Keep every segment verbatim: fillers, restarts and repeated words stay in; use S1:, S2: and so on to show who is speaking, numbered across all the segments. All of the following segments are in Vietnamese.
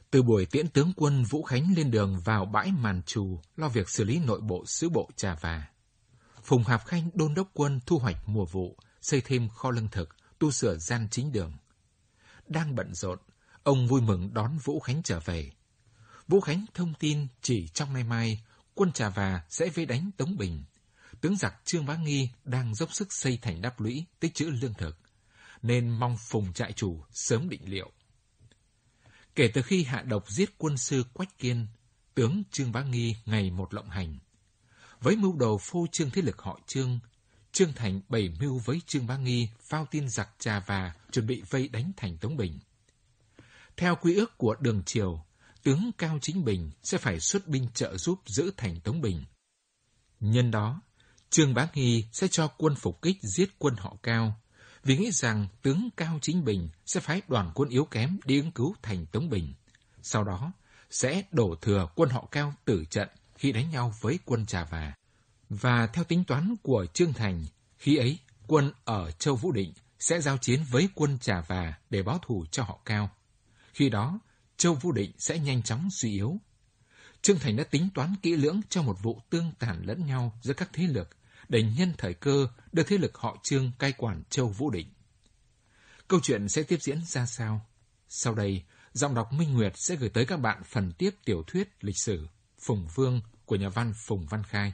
S1: Từ buổi tiễn tướng quân Vũ Khánh lên đường vào bãi Màn Trù lo việc xử lý nội bộ sứ bộ Trà Và, Phùng Hạp Khanh đôn đốc quân thu hoạch mùa vụ, xây thêm kho lương thực, tu sửa gian chính đường. Đang bận rộn, ông vui mừng đón Vũ Khánh trở về. Vũ Khánh thông tin chỉ trong nay mai, quân Trà Và sẽ vây đánh Tống Bình. Tướng giặc Trương Bá Nghi đang dốc sức xây thành đắp lũy, tích trữ lương thực, nên mong Phùng trại chủ sớm định liệu. Kể từ khi hạ độc giết quân sư Quách Kiên, tướng Trương Bá Nghi ngày một lộng hành. Với mưu đồ phô trương thế lực họ Trương, Trương Thành bày mưu với Trương Bá Nghi phao tin giặc Trà Và chuẩn bị vây đánh thành Tống Bình. Theo quy ước của Đường Triều, tướng Cao Chính Bình sẽ phải xuất binh trợ giúp giữ thành Tống Bình. Nhân đó, Trương Bá Nghi sẽ cho quân phục kích giết quân họ Cao, vì nghĩ rằng tướng Cao Chính Bình sẽ phái đoàn quân yếu kém đi ứng cứu thành Tống Bình. Sau đó, sẽ đổ thừa quân họ Cao tử trận khi đánh nhau với quân Trà Và. Và theo tính toán của Trương Thành, khi ấy, quân ở Châu Vũ Định sẽ giao chiến với quân Trà Và để báo thù cho họ Cao. Khi đó, Châu Vũ Định sẽ nhanh chóng suy yếu. Trương Thành đã tính toán kỹ lưỡng cho một vụ tương tàn lẫn nhau giữa các thế lực, để nhân thời cơ đưa thế lực họ Trương cai quản Châu Vũ Định. Câu chuyện sẽ tiếp diễn ra sao? Sau đây, giọng đọc Minh Nguyệt sẽ gửi tới các bạn phần tiếp tiểu thuyết lịch sử Phùng Vương của nhà văn Phùng Văn Khai.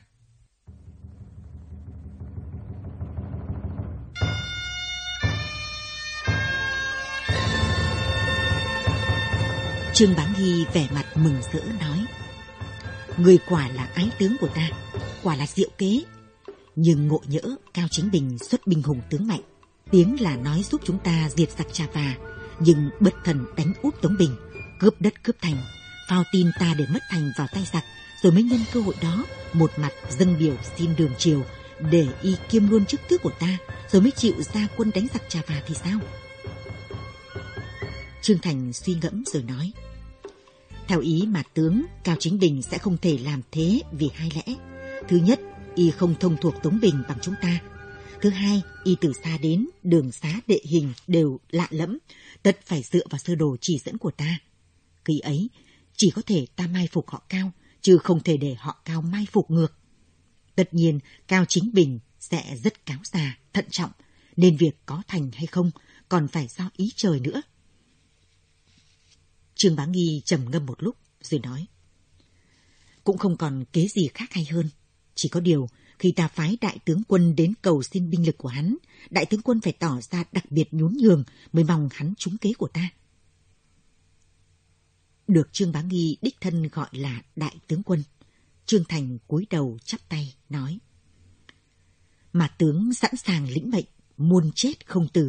S2: Trương Bá Nghi vẻ mặt mừng rỡ nói: người quả là ái tướng của ta, quả là diệu kế. Nhưng ngộ nhỡ Cao Chính Bình xuất binh hùng tướng mạnh, tiếng là nói giúp chúng ta diệt giặc Trà Và, nhưng bất thần đánh úp Tống Bình, cướp đất cướp thành, phao tin ta để mất thành vào tay giặc, rồi mới nhân cơ hội đó một mặt dâng biểu xin Đường Triều để y kiêm luôn chức tước của ta, rồi mới chịu ra quân đánh giặc Trà Và thì sao? Trương Thành suy ngẫm rồi nói: theo ý mà tướng, Cao Chính Bình sẽ không thể làm thế vì hai lẽ. Thứ nhất, y không thông thuộc Tống Bình bằng chúng ta. Thứ hai, y từ xa đến, đường xá địa hình đều lạ lẫm, tất phải dựa vào sơ đồ chỉ dẫn của ta. Khi ấy, chỉ có thể ta mai phục họ Cao, chứ không thể để họ Cao mai phục ngược. Tất nhiên, Cao Chính Bình sẽ rất cáo già, thận trọng, nên việc có thành hay không còn phải do ý trời nữa. Trương Bá Nghi trầm ngâm một lúc rồi nói: cũng không còn kế gì khác hay hơn. Chỉ có điều, khi ta phái đại tướng quân đến cầu xin binh lực của hắn, đại tướng quân phải tỏ ra đặc biệt nhún nhường mới mong hắn trúng kế của ta. Được Trương Bá Nghi đích thân gọi là đại tướng quân, Trương Thành cúi đầu chắp tay nói: mà tướng sẵn sàng lĩnh mệnh, muôn chết không từ.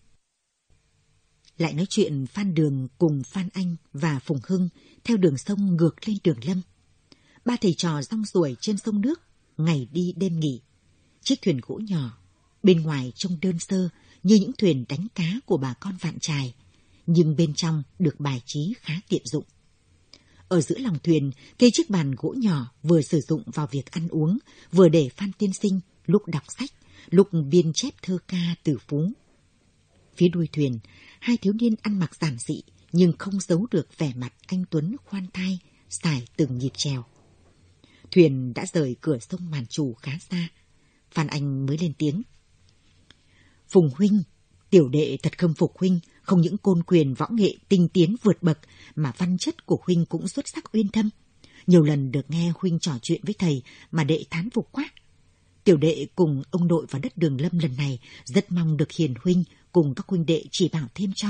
S2: Lại nói chuyện Phan Đường cùng Phan Anh và Phùng Hưng theo đường sông ngược lên Đường Lâm. Ba thầy trò rong ruổi trên sông nước, ngày đi đêm nghỉ. Chiếc thuyền gỗ nhỏ, bên ngoài trông đơn sơ như những thuyền đánh cá của bà con Vạn Trài, nhưng bên trong được bài trí khá tiện dụng. Ở giữa lòng thuyền, kê chiếc bàn gỗ nhỏ vừa sử dụng vào việc ăn uống, vừa để Phan tiên sinh lúc đọc sách, lúc biên chép thơ ca từ phú. Phía đuôi thuyền, hai thiếu niên ăn mặc giản dị nhưng không giấu được vẻ mặt anh tuấn khoan thai, xài từng nhịp chèo. Thuyền đã rời cửa sông Màn Trù khá xa. Phan Anh mới lên tiếng: Phùng huynh, tiểu đệ thật khâm phục huynh, không những côn quyền võ nghệ tinh tiến vượt bậc mà văn chất của huynh cũng xuất sắc uyên thâm. Nhiều lần được nghe huynh trò chuyện với thầy mà đệ thán phục quá. Tiểu đệ cùng ông nội vào đất Đường Lâm lần này rất mong được hiền huynh cùng các huynh đệ chỉ bảo thêm cho.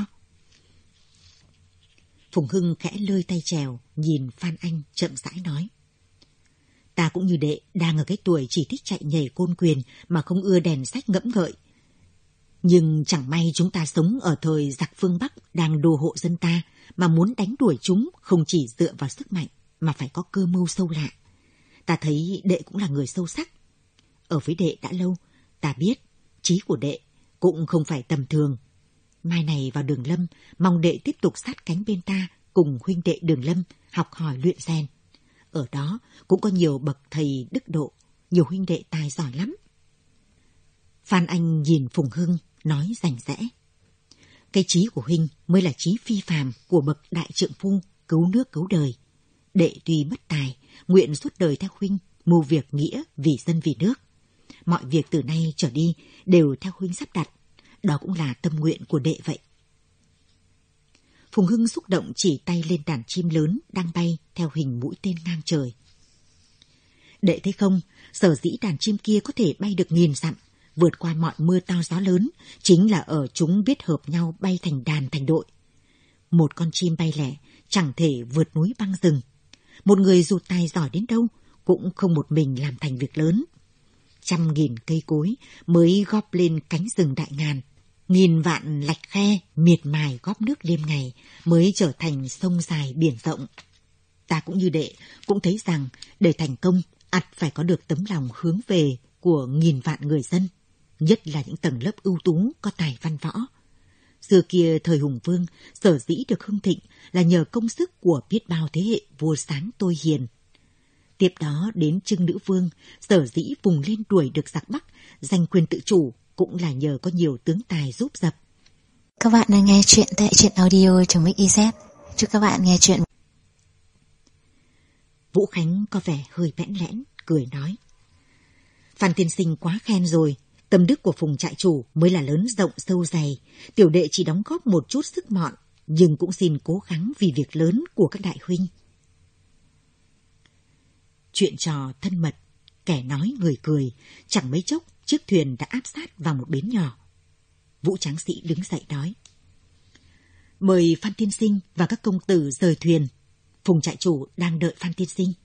S2: Phùng Hưng khẽ lơi tay chèo, nhìn Phan Anh chậm rãi nói: Ta cũng như đệ, đang ở cái tuổi chỉ thích chạy nhảy côn quyền mà không ưa đèn sách ngẫm ngợi. Nhưng chẳng may chúng ta sống ở thời giặc phương Bắc đang đô hộ dân ta, mà muốn đánh đuổi chúng không chỉ dựa vào sức mạnh mà phải có cơ mưu sâu lạ. Ta thấy đệ cũng là người sâu sắc. Ở với đệ đã lâu, ta biết trí của đệ cũng không phải tầm thường. Mai này vào Đường Lâm, mong đệ tiếp tục sát cánh bên ta cùng huynh đệ Đường Lâm học hỏi luyện rèn. Ở đó cũng có nhiều bậc thầy đức độ, nhiều huynh đệ tài giỏi lắm. Phan Anh nhìn Phùng Hưng nói rành rẽ: Cái trí của huynh mới là trí phi phàm của bậc đại trượng phu, cứu nước cứu đời. Đệ tuy mất tài, nguyện suốt đời theo huynh, mưu việc nghĩa vì dân vì nước. Mọi việc từ nay trở đi đều theo huynh sắp đặt, đó cũng là tâm nguyện của đệ vậy. Phùng Hưng xúc động chỉ tay lên đàn chim lớn đang bay theo hình mũi tên ngang trời. Đệ thấy không, sở dĩ đàn chim kia có thể bay được nghìn dặm, vượt qua mọi mưa to gió lớn, chính là ở chúng biết hợp nhau bay thành đàn thành đội. Một con chim bay lẻ chẳng thể vượt núi băng rừng. Một người dù tài giỏi đến đâu cũng không một mình làm thành việc lớn. Trăm nghìn cây cối mới góp lên cánh rừng đại ngàn. Nghìn vạn lạch khe miệt mài góp nước đêm ngày mới trở thành sông dài biển rộng. Ta cũng như đệ, cũng thấy rằng để thành công, ắt phải có được tấm lòng hướng về của nghìn vạn người dân, nhất là những tầng lớp ưu tú có tài văn võ. Xưa kia thời Hùng Vương, sở dĩ được hưng thịnh là nhờ công sức của biết bao thế hệ vua sáng tôi hiền. Tiếp đó đến Trưng Nữ Vương, sở dĩ vùng lên đuổi được giặc Bắc, giành quyền tự chủ cũng là nhờ có nhiều tướng tài giúp dập.
S3: Các bạn đang nghe chuyện tại truyện audio trong Mix i zét. Chúc các bạn nghe chuyện.
S2: Vũ Khánh có vẻ hơi bẽn lẽn, cười nói: Phan tiên sinh quá khen rồi, tâm đức của Phùng trại chủ mới là lớn rộng sâu dày. Tiểu đệ chỉ đóng góp một chút sức mọn, nhưng cũng xin cố gắng vì việc lớn của các đại huynh. Chuyện trò thân mật, kẻ nói người cười, chẳng mấy chốc chiếc thuyền đã áp sát vào một bến nhỏ. Vũ tráng sĩ đứng dậy nói: Mời Phan tiên sinh và các công tử rời thuyền. Phùng trại chủ đang đợi Phan tiên sinh.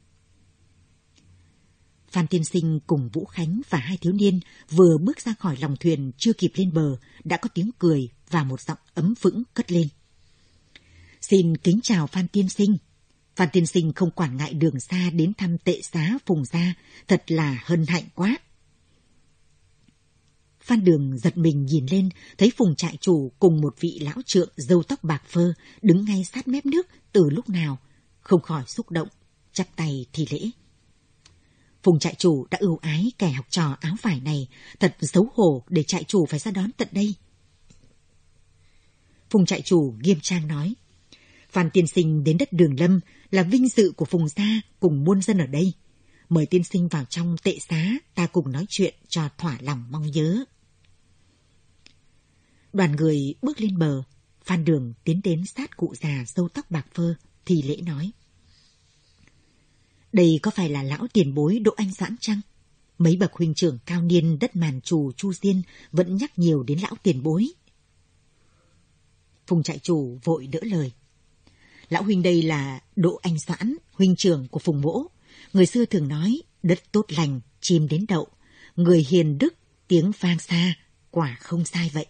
S2: Phan tiên sinh cùng Vũ Khánh và hai thiếu niên vừa bước ra khỏi lòng thuyền chưa kịp lên bờ, đã có tiếng cười và một giọng ấm vững cất lên: Xin kính chào Phan tiên sinh. Phan tiên sinh không quản ngại đường xa đến thăm tệ xá Phùng gia, thật là hân hạnh quá. Phan Đường giật mình nhìn lên, thấy Phùng trại chủ cùng một vị lão trượng râu tóc bạc phơ đứng ngay sát mép nước từ lúc nào, không khỏi xúc động, chắp tay thì lễ. Phùng trại chủ đã ưu ái kẻ học trò áo vải này, thật xấu hổ để trại chủ phải ra đón tận đây. Phùng trại chủ nghiêm trang nói: Phan tiên sinh đến đất Đường Lâm là vinh dự của Phùng gia cùng muôn dân ở đây. Mời tiên sinh vào trong tệ xá, ta cùng nói chuyện cho thỏa lòng mong nhớ. Đoàn người bước lên bờ, Phan Đường tiến đến sát cụ già râu tóc bạc phơ, thì lễ nói: Đây có phải là lão tiền bối Đỗ Anh Doãn chăng? Mấy bậc huynh trưởng cao niên đất Màn Trù Chu Diên vẫn nhắc nhiều đến lão tiền bối. Phùng trại chủ vội đỡ lời: Lão huynh đây là Đỗ Anh Doãn, huynh trưởng của Phùng mỗ. Người xưa thường nói đất tốt lành, chim đến đậu, người hiền đức, tiếng vang xa, quả không sai vậy.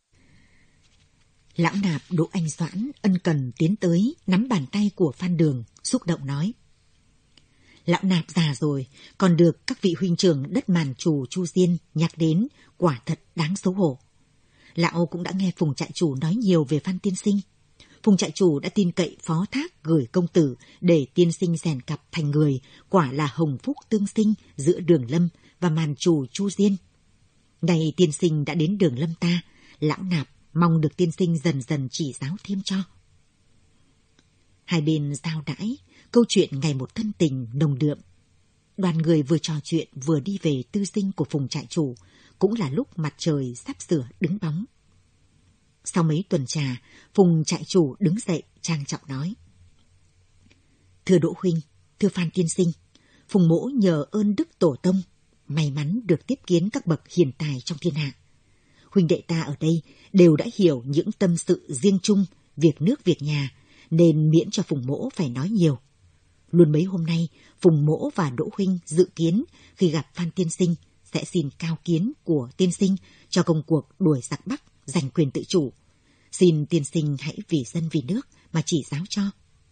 S2: Lão nạp Đỗ Anh Doãn ân cần tiến tới, nắm bàn tay của Phan Đường, xúc động nói: Lão nạp già rồi, còn được các vị huynh trưởng đất Màn Trù Chu Diên nhắc đến, quả thật đáng xấu hổ. Lão cũng đã nghe Phùng trại chủ nói nhiều về Phan tiên sinh. Phùng trại chủ đã tin cậy phó thác gửi công tử để tiên sinh rèn cặp thành người, quả là hồng phúc tương sinh giữa Đường Lâm và Màn Trù Chu Diên. Nay tiên sinh đã đến Đường Lâm ta, lão nạp mong được tiên sinh dần dần chỉ giáo thêm cho. Hai bên giao đãi, câu chuyện ngày một thân tình nồng đượm. Đoàn người vừa trò chuyện vừa đi về tư dinh của Phùng trại chủ, cũng là lúc mặt trời sắp sửa đứng bóng. Sau mấy tuần trà, Phùng trại chủ đứng dậy trang trọng nói: Thưa Đỗ huynh, thưa Phan tiên sinh, Phùng mỗ nhờ ơn đức tổ tông, may mắn được tiếp kiến các bậc hiền tài trong thiên hạ. Huynh đệ ta ở đây đều đã hiểu những tâm sự riêng chung, việc nước việc nhà, nên miễn cho Phùng mỗ phải nói nhiều. Luôn mấy hôm nay, Phùng mỗ và Đỗ huynh dự kiến khi gặp Phan tiên sinh sẽ xin cao kiến của tiên sinh cho công cuộc đuổi giặc Bắc, giành quyền tự chủ. Xin tiên sinh hãy vì dân vì nước mà chỉ giáo cho.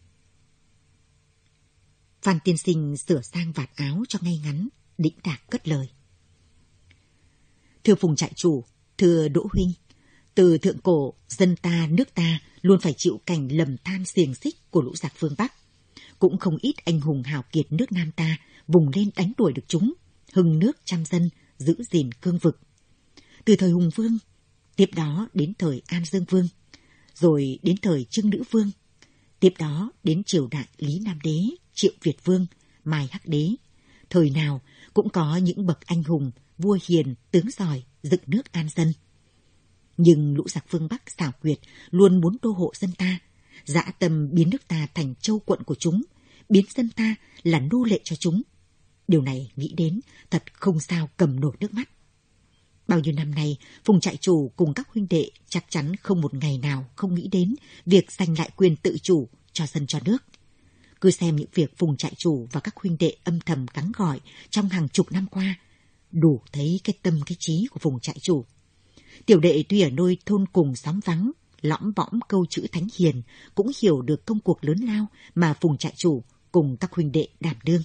S2: Phan tiên sinh sửa sang vạt áo cho ngay ngắn, đĩnh đạc cất lời: Thưa Phùng trại chủ, thưa Đỗ huynh, từ thượng cổ, dân ta, nước ta luôn phải chịu cảnh lầm than xiềng xích của lũ giặc phương Bắc. Cũng không ít anh hùng hào kiệt nước Nam ta vùng lên đánh đuổi được chúng, hưng nước trăm dân, giữ gìn cương vực. Từ thời Hùng Vương, tiếp đó đến thời An Dương Vương, rồi đến thời Trưng Nữ Vương, Tiếp đó đến triều đại Lý Nam Đế, Triệu Việt Vương, Mai Hắc Đế. Thời nào cũng có những bậc anh hùng, vua hiền, tướng giỏi, dựng nước an dân. Nhưng lũ giặc phương Bắc xảo quyệt luôn muốn đô hộ dân ta, dã tâm biến nước ta thành châu quận của chúng, biến dân ta là nô lệ cho chúng. Điều này nghĩ đến thật không sao cầm nổi nước mắt. Bao nhiêu năm nay, Phùng trại chủ cùng các huynh đệ chắc chắn không một ngày nào không nghĩ đến việc giành lại quyền tự chủ cho dân cho nước. Cứ xem những việc Phùng trại chủ và các huynh đệ âm thầm gắng gỏi trong hàng chục năm qua, đủ thấy cái tâm cái trí của Phùng trại chủ. Tiểu đệ tuy ở nơi thôn cùng xóm vắng, lõm bõm câu chữ thánh hiền, cũng hiểu được công cuộc lớn lao mà Phùng trại chủ cùng các huynh đệ đảm đương.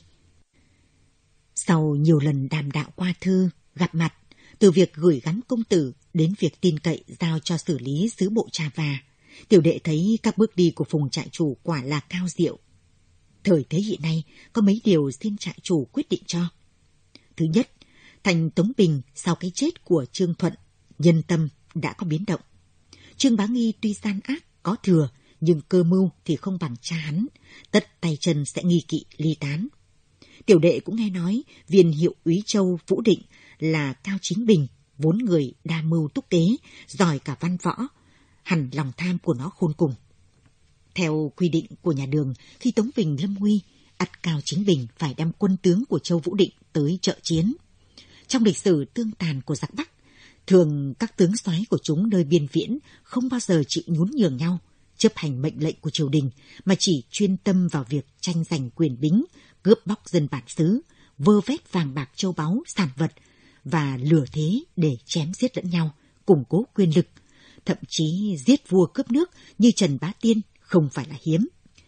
S2: Sau nhiều lần đàm đạo qua thư, gặp mặt, từ việc gửi gắm công tử đến việc tin cậy giao cho xử lý sứ bộ Trà Và, tiểu đệ thấy các bước đi của Phùng trại chủ quả là cao diệu. Thời thế hiện nay có mấy điều xin trại chủ quyết định cho. Thứ nhất, thành Tống Bình sau cái chết của Trương Thuận, nhân tâm đã có biến động. Trương Bá Nghi tuy gian ác có thừa, nhưng cơ mưu thì không bằng cha hắn, tất tay chân sẽ nghi kỵ ly tán. Tiểu đệ cũng nghe nói viên hiệu úy Châu Vũ Định là Cao Chính Bình, vốn người đa mưu túc kế, giỏi cả văn võ, hẳn lòng tham của nó khôn cùng. Theo quy định của nhà Đường, khi Tống Bình lâm nguy, ắt Cao Chính Bình phải đem quân tướng của Châu Vũ Định tới trợ chiến. Trong lịch sử tương tàn của giặc Bắc, thường các tướng soái của chúng nơi biên viễn không bao giờ chịu nhún nhường nhau, chấp hành mệnh lệnh của triều đình, mà chỉ chuyên tâm vào việc tranh giành quyền bính, cướp bóc dân bản xứ, vơ vét vàng bạc châu báu, sản vật và lừa thế để chém giết lẫn nhau, củng cố quyền lực, thậm chí giết vua cướp nước như Trần Bá Tiên không phải là hiếm.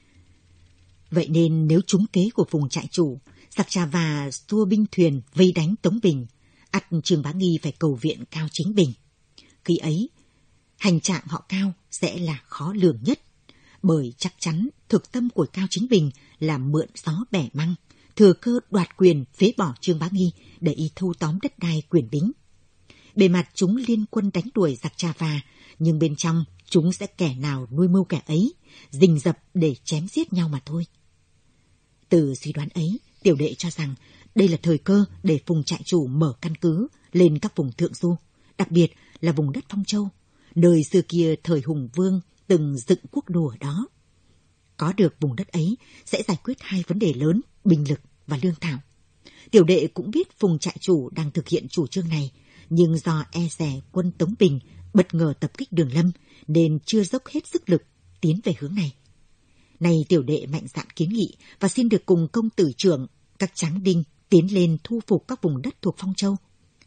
S2: Vậy nên nếu trúng kế của Phùng trại chủ, giặc Trà Và xua binh thuyền vây đánh Tống Bình, ắt Trương Bá Nghi phải cầu viện Cao Chính Bình. Khi ấy, hành trạng họ Cao sẽ là khó lường nhất, bởi chắc chắn thực tâm của Cao Chính Bình là mượn gió bẻ măng, thừa cơ đoạt quyền phế bỏ Trương Bá Nghi để y thâu tóm đất đai quyền bính. Bề mặt chúng liên quân đánh đuổi giặc Trà Và, nhưng bên trong chúng sẽ kẻ nào nuôi mưu kẻ ấy, rình rập để chém giết nhau mà thôi. Từ suy đoán ấy, tiểu đệ cho rằng đây là thời cơ để Phùng trại chủ mở căn cứ lên các vùng thượng du, đặc biệt là vùng đất Phong Châu, nơi xưa kia thời Hùng Vương từng dựng quốc đô ở đó. Có được vùng đất ấy sẽ giải quyết hai vấn đề lớn, binh lực và lương thảo. Tiểu đệ cũng biết Phùng trại chủ đang thực hiện chủ trương này, nhưng do e dè quân Tống Bình bất ngờ tập kích Đường Lâm nên chưa dốc hết sức lực tiến về hướng này. Nay tiểu đệ mạnh dạn kiến nghị và xin được cùng công tử trưởng, các tráng đinh tiến lên thu phục các vùng đất thuộc Phong Châu.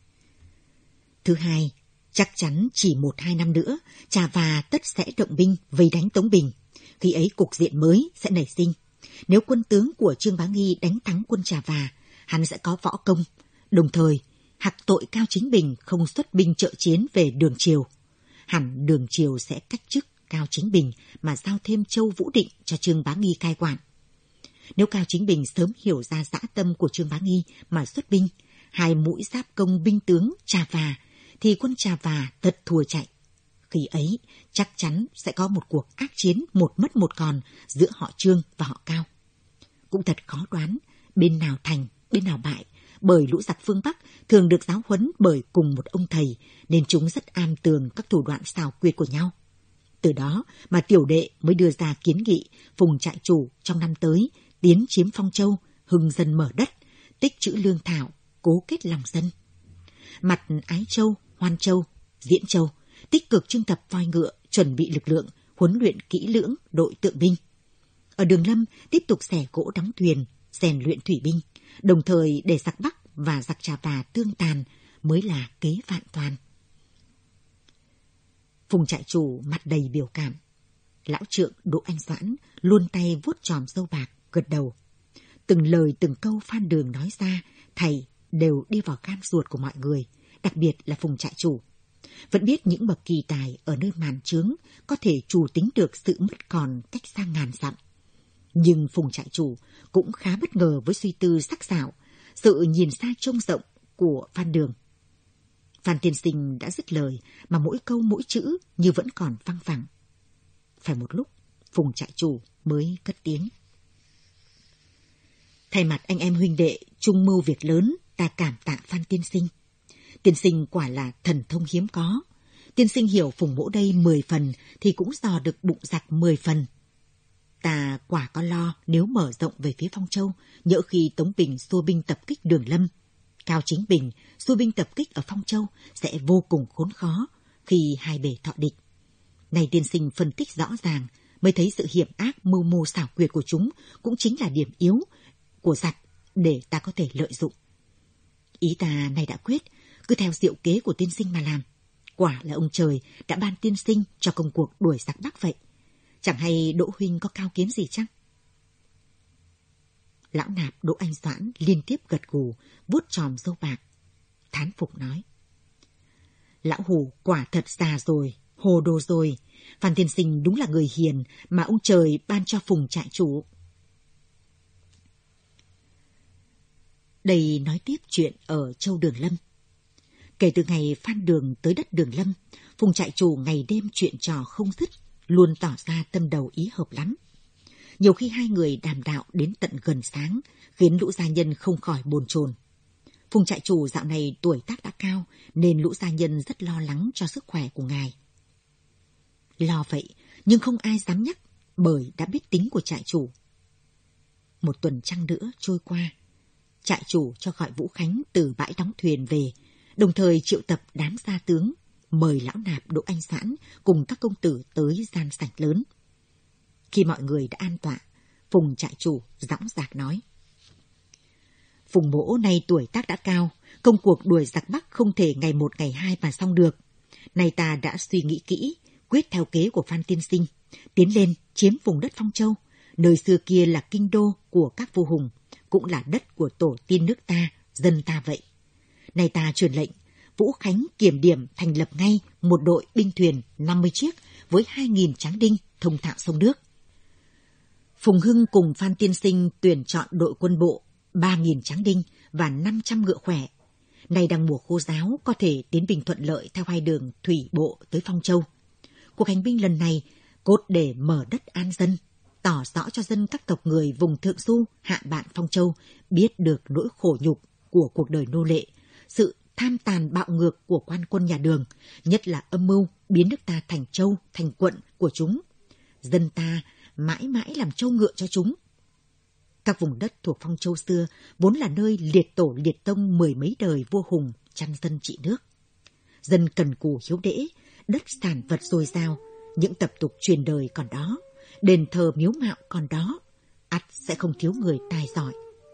S2: Thứ hai, chắc chắn chỉ một hai năm nữa, Trà Và tất sẽ động binh vây đánh Tống Bình. Khi ấy cục diện mới sẽ nảy sinh. Nếu quân tướng của Trương Bá Nghi đánh thắng quân Trà Và, hắn sẽ có võ công, đồng thời hặc tội Cao Chính Bình không xuất binh trợ chiến về Đường Triều. Hẳn Đường Triều sẽ cách chức Cao Chính Bình mà giao thêm Châu Vũ Định cho Trương Bá Nghi cai quản. Nếu Cao Chính Bình sớm hiểu ra dã tâm của Trương Bá Nghi mà xuất binh, hai mũi giáp công binh tướng Trà Và, thì quân Trà Và tất thua chạy. Khi ấy, chắc chắn sẽ có một cuộc ác chiến một mất một còn giữa họ Trương và họ Cao. Cũng thật khó đoán bên nào thành, bên nào bại, bởi lũ giặc phương Bắc thường được giáo huấn bởi cùng một ông thầy, nên chúng rất am tường các thủ đoạn xảo quyệt của nhau. Từ đó mà tiểu đệ mới đưa ra kiến nghị Phùng trại chủ trong năm tới tiến chiếm Phong Châu, hưng dân mở đất, tích trữ lương thảo, cố kết lòng dân. Mặt Ái Châu, Hoan Châu, Diễn Châu tích cực trưng tập voi ngựa, chuẩn bị lực lượng, huấn luyện kỹ lưỡng đội tượng binh. Ở Đường Lâm tiếp tục xẻ gỗ đóng thuyền, rèn luyện thủy binh, đồng thời để giặc Bắc và giặc Trà Và tương tàn mới là kế vạn toàn. Phùng trại chủ mặt đầy biểu cảm. Lão trượng Đỗ Anh Doãn luôn tay vuốt chòm râu bạc, gật đầu. Từng lời từng câu Phan Đường nói ra, thầy đều đi vào gan ruột của mọi người, đặc biệt là Phùng trại chủ. Vẫn biết những bậc kỳ tài ở nơi màn trướng có thể chủ tính được sự mất còn cách xa ngàn dặm. Nhưng Phùng trại chủ cũng khá bất ngờ với suy tư sắc sảo, sự nhìn xa trông rộng của Phan Đường. Phan tiên sinh đã dứt lời mà mỗi câu mỗi chữ như vẫn còn văng vẳng. Phải một lúc, Phùng trại chủ mới cất tiếng. Thay mặt anh em huynh đệ chung mưu việc lớn, ta cảm tạ Phan tiên sinh. Tiên sinh quả là thần thông hiếm có. Tiên sinh hiểu Phùng mỗ đây mười phần thì cũng dò được bụng giặc mười phần. Ta quả có lo nếu mở rộng về phía Phong Châu, nhỡ khi Tống Bình xua binh tập kích Đường Lâm, Cao Chính Bình xua binh tập kích ở Phong Châu sẽ vô cùng khốn khó khi hai bề thọ địch. Này tiên sinh phân tích rõ ràng mới thấy sự hiểm ác mưu mô xảo quyệt của chúng cũng chính là điểm yếu của giặc để ta có thể lợi dụng. Ý ta nay đã quyết, cứ theo diệu kế của tiên sinh mà làm. Quả là ông trời đã ban tiên sinh cho công cuộc đuổi giặc Bắc vậy. Chẳng hay Đỗ huynh có cao kiến gì chăng? Lão nạp Đỗ Anh Doãn liên tiếp gật gù, vuốt chòm râu bạc, thán phục nói: Lão Hù quả thật già rồi, hồ đồ rồi. Phan tiên sinh đúng là người hiền mà ông trời ban cho Phùng trại chủ. Đây nói tiếp chuyện ở Châu Đường Lâm. Kể từ ngày Phan Đường tới đất Đường Lâm, Phùng trại chủ ngày đêm chuyện trò không dứt, luôn tỏ ra tâm đầu ý hợp lắm. Nhiều khi hai người đàm đạo đến tận gần sáng, khiến lũ gia nhân không khỏi bồn chồn. Phùng trại chủ dạo này tuổi tác đã cao, nên lũ gia nhân rất lo lắng cho sức khỏe của ngài. Lo vậy, nhưng không ai dám nhắc, bởi đã biết tính của trại chủ. Một tuần trăng nữa trôi qua, trại chủ cho gọi Vũ Khánh từ bãi đóng thuyền về, đồng thời triệu tập đám gia tướng, mời lão nạp Đỗ Anh Doãn cùng các công tử tới gian sảnh lớn. Khi mọi người đã an tọa, Phùng trại chủ dõng dạc nói: Phùng mỗ nay tuổi tác đã cao, công cuộc đuổi giặc Bắc không thể ngày một ngày hai mà xong được. Nay ta đã suy nghĩ kỹ, quyết theo kế của Phan tiên sinh, tiến lên chiếm vùng đất Phong Châu, nơi xưa kia là kinh đô của các vua hùng, cũng là đất của tổ tiên nước ta, dân ta vậy. Nay ta truyền lệnh, Vũ Khánh kiểm điểm thành lập ngay một đội binh thuyền năm mươi chiếc với hai nghìn tráng đinh thông thạo sông nước. Phùng Hưng cùng Phan tiên sinh tuyển chọn đội quân bộ ba nghìn tráng đinh và năm trăm ngựa khỏe. Nay đang mùa khô ráo, có thể tiến binh thuận lợi theo hai đường thủy bộ tới Phong Châu. Cuộc hành binh lần này cốt để mở đất an dân, tỏ rõ cho dân các tộc người vùng Thượng Du, Hạ Bạn Phong Châu biết được nỗi khổ nhục của cuộc đời nô lệ, sự tham tàn bạo ngược của quan quân nhà Đường, nhất là âm mưu biến nước ta thành châu, thành quận của chúng. Dân ta mãi mãi làm trâu ngựa cho chúng. Các vùng đất thuộc Phong Châu xưa vốn là nơi liệt tổ liệt tông mười mấy đời vua hùng chăn dân trị nước. Dân cần cù hiếu đễ, đất sản vật dồi dào, những tập tục truyền đời còn đó, đền thờ miếu mạo còn đó, ắt sẽ không thiếu người tài giỏi.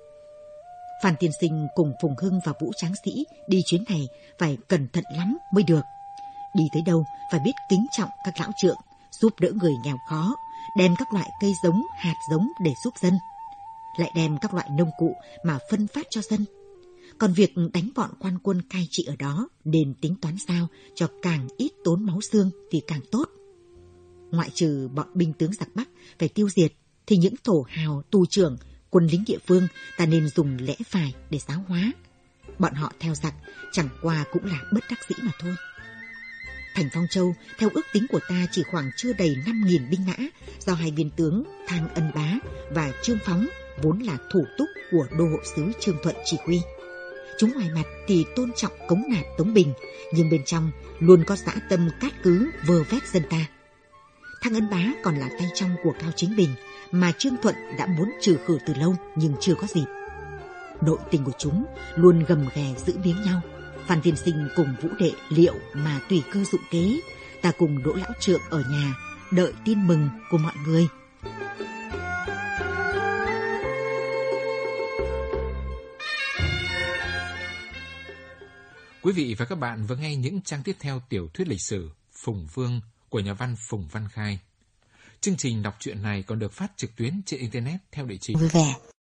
S2: Phan tiên sinh cùng Phùng Hưng và Vũ Tráng Sĩ đi chuyến này phải cẩn thận lắm mới được. Đi tới đâu phải biết kính trọng các lão trượng, giúp đỡ người nghèo khó, đem các loại cây giống, hạt giống để giúp dân, lại đem các loại nông cụ mà phân phát cho dân. Còn việc đánh bọn quan quân cai trị ở đó nên tính toán sao cho càng ít tốn máu xương thì càng tốt. Ngoại trừ bọn binh tướng giặc Bắc phải tiêu diệt, thì những thổ hào, tù trưởng, quân lính địa phương ta nên dùng lẽ phải để giáo hóa. Bọn họ theo giặc chẳng qua cũng là bất đắc dĩ mà thôi. Thành Phong Châu, theo ước tính của ta chỉ khoảng chưa đầy năm nghìn binh mã, do hai viên tướng Thang Ân Bá và Trương Phóng, vốn là thủ túc của đô hộ sứ Trương Thuận chỉ huy. Chúng ngoài mặt thì tôn trọng cống nạp Tống Bình, nhưng bên trong luôn có dã tâm cát cứ vơ vét dân ta. Thang Ân Bá còn là tay trong của Cao Chính Bình, mà Trương Thuận đã muốn trừ khử từ lâu nhưng chưa có dịp. Nội tình của chúng luôn gầm ghè giữ miếng nhau. Phan tiên sinh cùng Vũ đệ liệu mà tùy cơ dụng kế, ta cùng Đỗ lão trượng ở nhà đợi tin mừng của mọi người.
S1: Quý vị và các bạn vừa nghe những trang tiếp theo tiểu thuyết lịch sử Phùng Vương của nhà văn Phùng Văn Khai. Chương trình đọc truyện này còn được phát trực tuyến trên Internet theo địa chỉ
S3: vui vẻ